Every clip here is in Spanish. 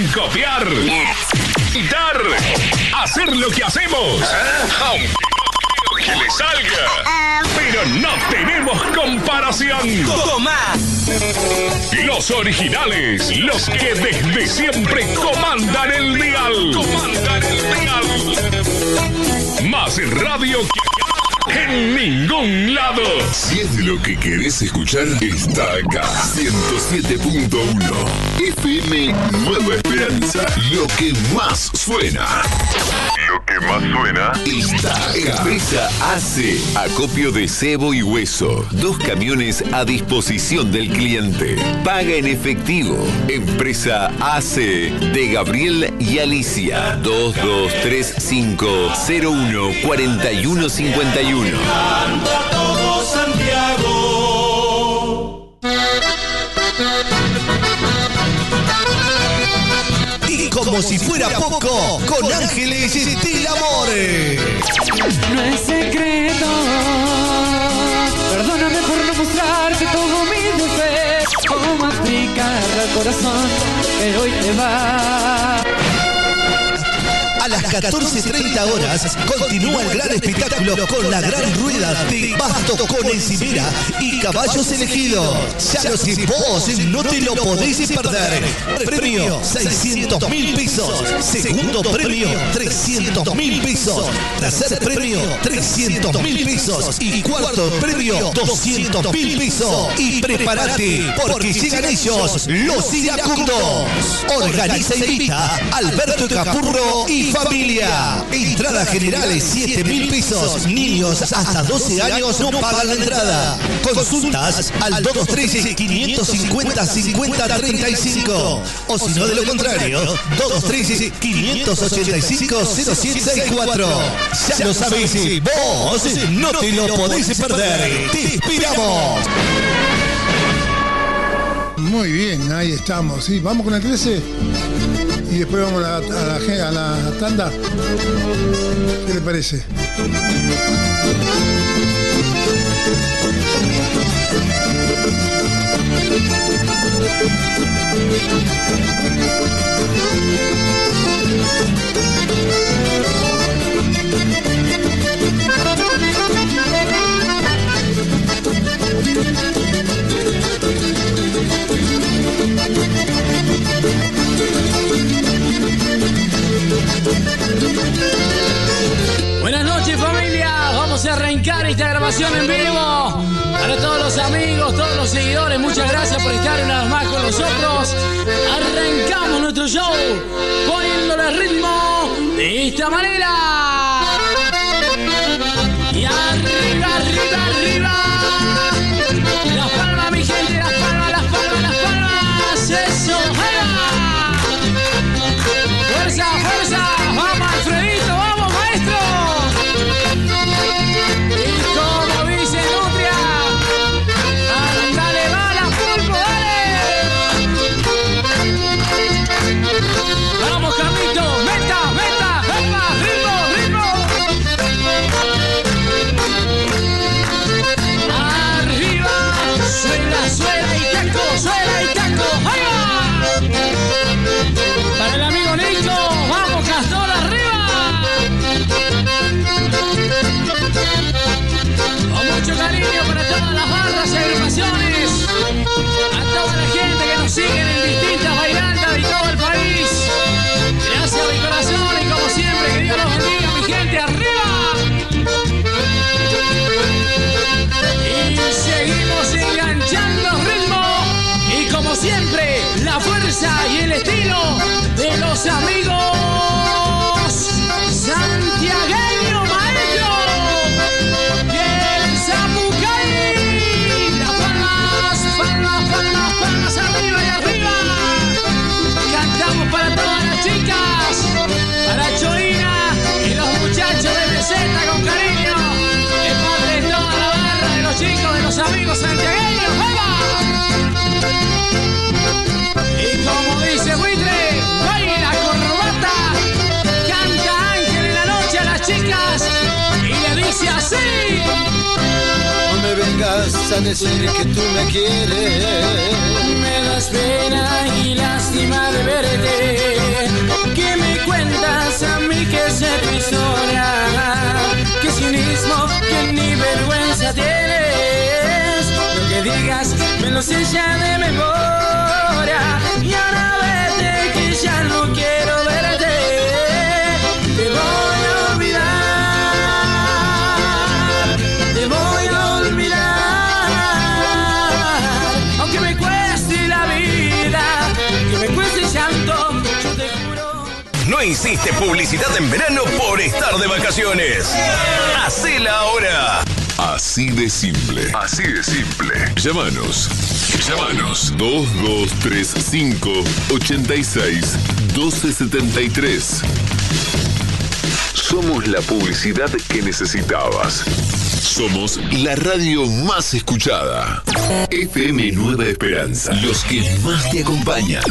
copiar, imitar, hacer lo que hacemos. Aunque no creo que le salga. Pero no tenemos comparación. ¡Toma! Los originales, los que desde siempre comandan el dial. Más radio que en ningún lado. Si es lo que querés escuchar, está acá. 107.1 FM Nueva Esperanza. Lo que más suena. Lo que más suena está acá. Empresa AC. Acopio de cebo y hueso. 2 camiones a disposición del cliente. Paga en efectivo. Empresa AC de Gabriel y Alicia. 2235-014151. Canta todo Santiago. Y como si fuera poco, con Ángeles Estil Amore. No es secreto, perdóname por no mostrarte todo mi defecto, como aplicar al corazón, pero hoy te va. A las 14:30 horas continúa el gran espectáculo con la gran rueda de bastos con encimera y caballos elegidos. Ya lo sé, vos no te lo podés perder. Premio 600.000 pesos. Segundo premio 300.000 pesos. Tercer premio 300.000 pesos. Y cuarto premio 200.000 pesos. Y prepárate porque llegan ellos, los iracundos. Organiza y invita Alberto Capurro y familia. Entrada general 7.000 pesos. Niños hasta 12 años no pagan la entrada. Consultas al 2213-550-5035. O si no, de lo contrario, 2213-585-0764. Ya lo sabés, vos no te lo podés perder. ¡Te esperamos! Muy bien, ahí estamos. ¿Sí? Vamos con el 13 y después vamos a la tanda. ¿Qué le parece? Buenas noches, familia. Vamos a arrancar esta grabación en vivo. Para todos los amigos, todos los seguidores, muchas gracias por estar una vez más con nosotros. Arrancamos nuestro show poniéndole ritmo de esta manera. Y arriba, arriba, arriba. Las palmas, mi gente, las palmas, las palmas, las palmas. Eso, ¡ea! Fuerza, fuerza. Vamos, Alfredito, vamos, maestro. Y como dice Nutria, ándale, bala, pulpo, dale. Vamos, Carlito, meta, meta, meta, ritmo, ritmo. Arriba, suela, suela y taco, suela y taco. ¡Ahí va! Para el amigo Nico, vamos, Castor, arriba. Con mucho cariño para todas las barras y agrupaciones, a toda la gente que nos sigue en distintas bailandas de todo el país. Gracias de corazón y como siempre, que Dios los bendiga, mi gente, arriba. Y seguimos enganchando ritmo y como siempre, la fuerza y el estilo de los amigos santiagueños, maestro. Y el Zapucay. Las palmas, palmas, palmas, palmas arriba y arriba. Cantamos para todas las chicas, para Choina y los muchachos de Meseta con cariño. Es parte de toda la barra de los chicos, de los amigos santiagueños. ¡Vamos! Y como dice Buitre, baila corbata, canta Ángel en la noche a las chicas y le dice así. No me vengas a decir que tú me quieres. Me das pena y lástima de verte. sé tu historia. Qué cinismo, que ni vergüenza tienes. Lo que digas me lo sé ya de memoria. Y ahora vete que ya no quiero verte. Te voy a olvidar. Te voy a olvidar. Aunque me cueste la vida, que me cueste el llanto, yo te juro. No hiciste publicidad en verano por estar de vacaciones. Hacela ahora. Así de simple. Así de simple. Llámanos. 2235 86 1273. Somos la publicidad que necesitabas. Somos la radio más escuchada. FM Nueva Esperanza. Los que más te acompañan.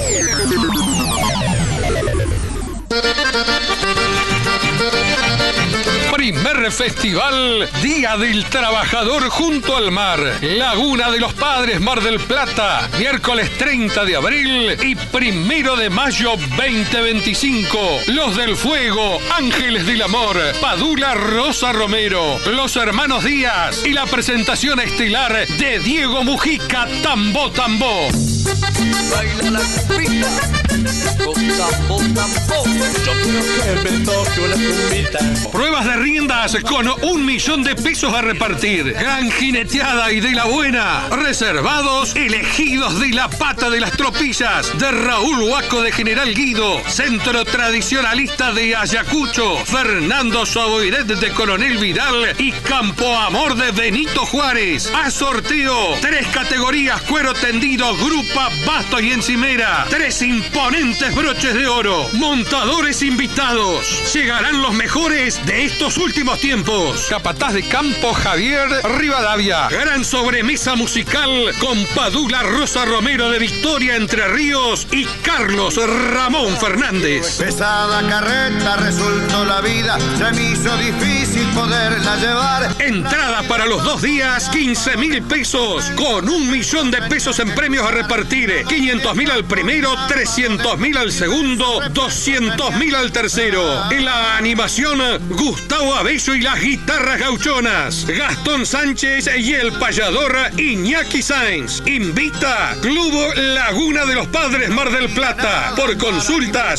Primer Festival Día del Trabajador junto al mar. Laguna de los Padres, Mar del Plata. Miércoles 30 de abril y 1 de mayo 2025. Los del Fuego, Ángeles del Amor, Padula Rosa Romero, Los Hermanos Díaz y la presentación estelar de Diego Mujica, Tambó Tambó. Baila la cumbita, con tambo, tambo. Yo quiero que me toque una cumbita. Pruebas de riendas con 1 millón de pesos a repartir. Gran jineteada y de la buena. Reservados, elegidos de la pata de las tropillas. De Raúl Huaco de General Guido. Centro Tradicionalista de Ayacucho. Fernando Saboiret de Coronel Vidal. Y Campo Amor de Benito Juárez. A sorteo, 3 categorías: cuero tendido, grupa, basto y encimera. 3 imponentes broches de oro. Montadores invitados. Llegarán los mejores de estos últimos tiempos. Capataz de campo Javier Rivadavia. Gran sobremesa musical con Padula Rosa Romero de Victoria, Entre Ríos y Carlos Ramón Fernández. Pesada carreta resultó la vida, se me hizo difícil poderla llevar. Entrada para los 2 días, 15.000 pesos, con 1 millón de pesos en premios a repartir. 500.000 al primero, 300.000 al segundo, 200.000 al tercero. En la animación, Gustavo Abello y las guitarras gauchonas. Gastón Sánchez y el payador Iñaki Sáenz. Invita Club Laguna de los Padres, Mar del Plata. Por consultas,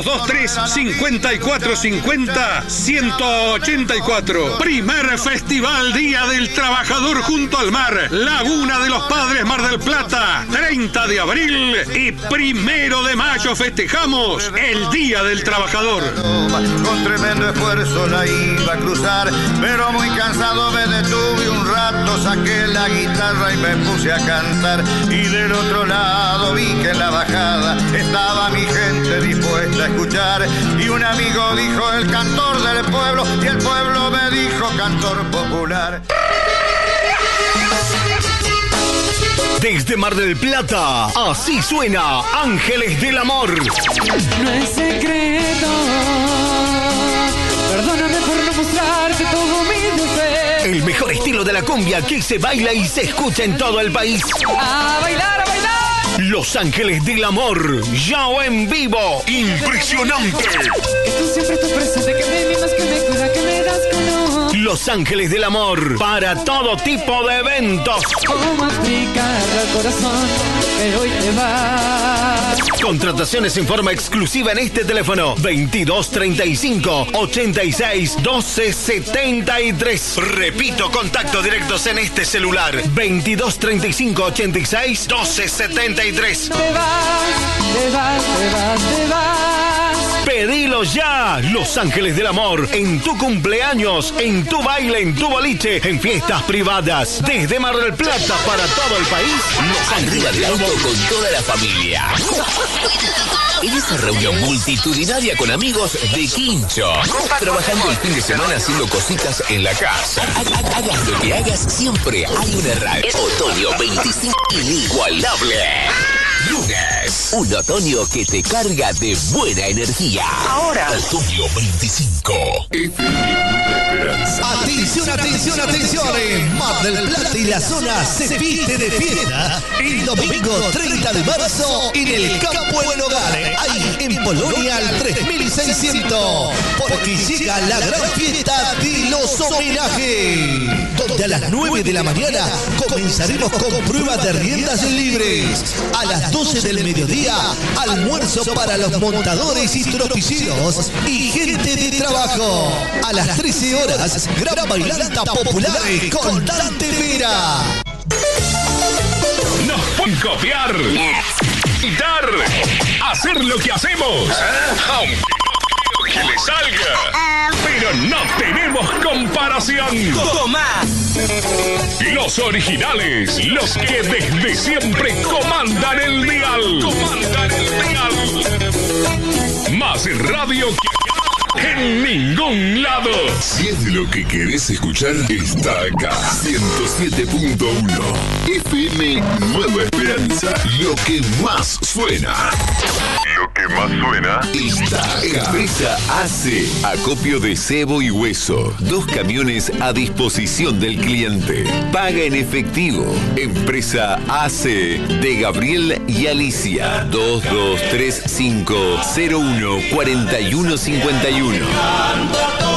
223-5450-184. Primer Festival Día del Trabajador junto al mar. Laguna de los Padres, Mar del Plata. 30 de abril y 1 de mayo festejamos el Día del Trabajador. Con tremendo esfuerzo la iba a cruzar, pero muy cansado me detuve un rato, saqué la guitarra y me puse a cantar. Y del otro lado vi que en la bajada estaba mi gente dispuesta a escuchar. Y un amigo dijo: el cantor del pueblo, y el pueblo me dijo: cantor popular. Desde Mar del Plata, así suena Ángeles del Amor. No es secreto, perdóname por no mostrarte todo mi defecto. El mejor estilo de la cumbia que se baila y se escucha en todo el país. ¡A bailar, a bailar! Los Ángeles del Amor, ya en vivo. Impresionante. Que tú siempre estás presente, que me mimas, que me cuida, que me das color. Los Ángeles del Amor, para todo tipo de eventos. ¿Cómo explicarle al corazón que hoy te vas? Contrataciones en forma exclusiva en este teléfono: 2235 86 12 73. Repito, contacto directos en este celular: 2235 86 12 73. Te vas, te vas, te vas, te vas. Pedilo ya. Los Ángeles del Amor, en tu cumpleaños, en tu baile, en tu boliche, en fiestas privadas. Desde Mar del Plata para todo el país. Los Arriba del auto con toda la familia. En esa reunión multitudinaria con amigos de Quincho. Trabajando el fin de semana haciendo cositas en la casa. Hagas lo que hagas, siempre hay una radio. Otoño 25 inigualable. Lunes. Un otoño que te carga de buena energía. Ahora. Otoño 25. Atención, atención, atención. En Mar del Plata y la zona se viste de fiesta. El domingo 30 de marzo en el Campo del Hogar. Ahí en Polonia al 3600. Porque llega la gran fiesta de los homenajes. Donde a las 9 de la mañana comenzaremos con pruebas de riendas libres. A las 12 del mediodía, almuerzo para los montadores y tropilleros y gente de trabajo. A las 13 horas, gran bailanta popular con Dante Vera. Nos pueden copiar, imitar, hacer lo que hacemos. Aunque no quiero que le salga, pero no tenemos comparación. ¡Toma! Los originales, los que desde siempre comandan el dial. Más radio que en ningún lado. Si es lo que querés escuchar, está acá. 107.1 FM Nueva Esperanza. Lo que más suena. Lo que más suena está acá. Empresa AC. Acopio de cebo y hueso. 2 camiones a disposición del cliente. Paga en efectivo. Empresa AC de Gabriel y Alicia. 2235 01 4151.